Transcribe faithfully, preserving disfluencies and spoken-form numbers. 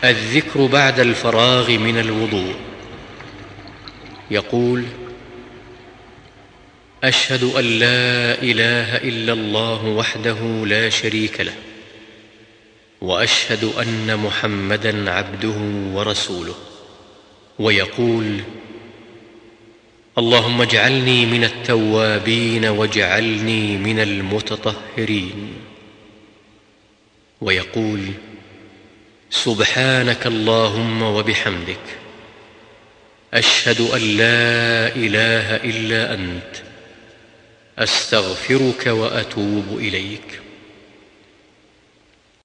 الذكر بعد الفراغ من الوضوء. يقول: أشهد أن لا إله إلا الله وحده لا شريك له، وأشهد أن محمدًا عبده ورسوله. ويقول: اللهم اجعلني من التوابين واجعلني من المتطهرين. ويقول: سبحانك اللهم وبحمدك، أشهد أن لا إله إلا أنت، أستغفرك وأتوب إليك.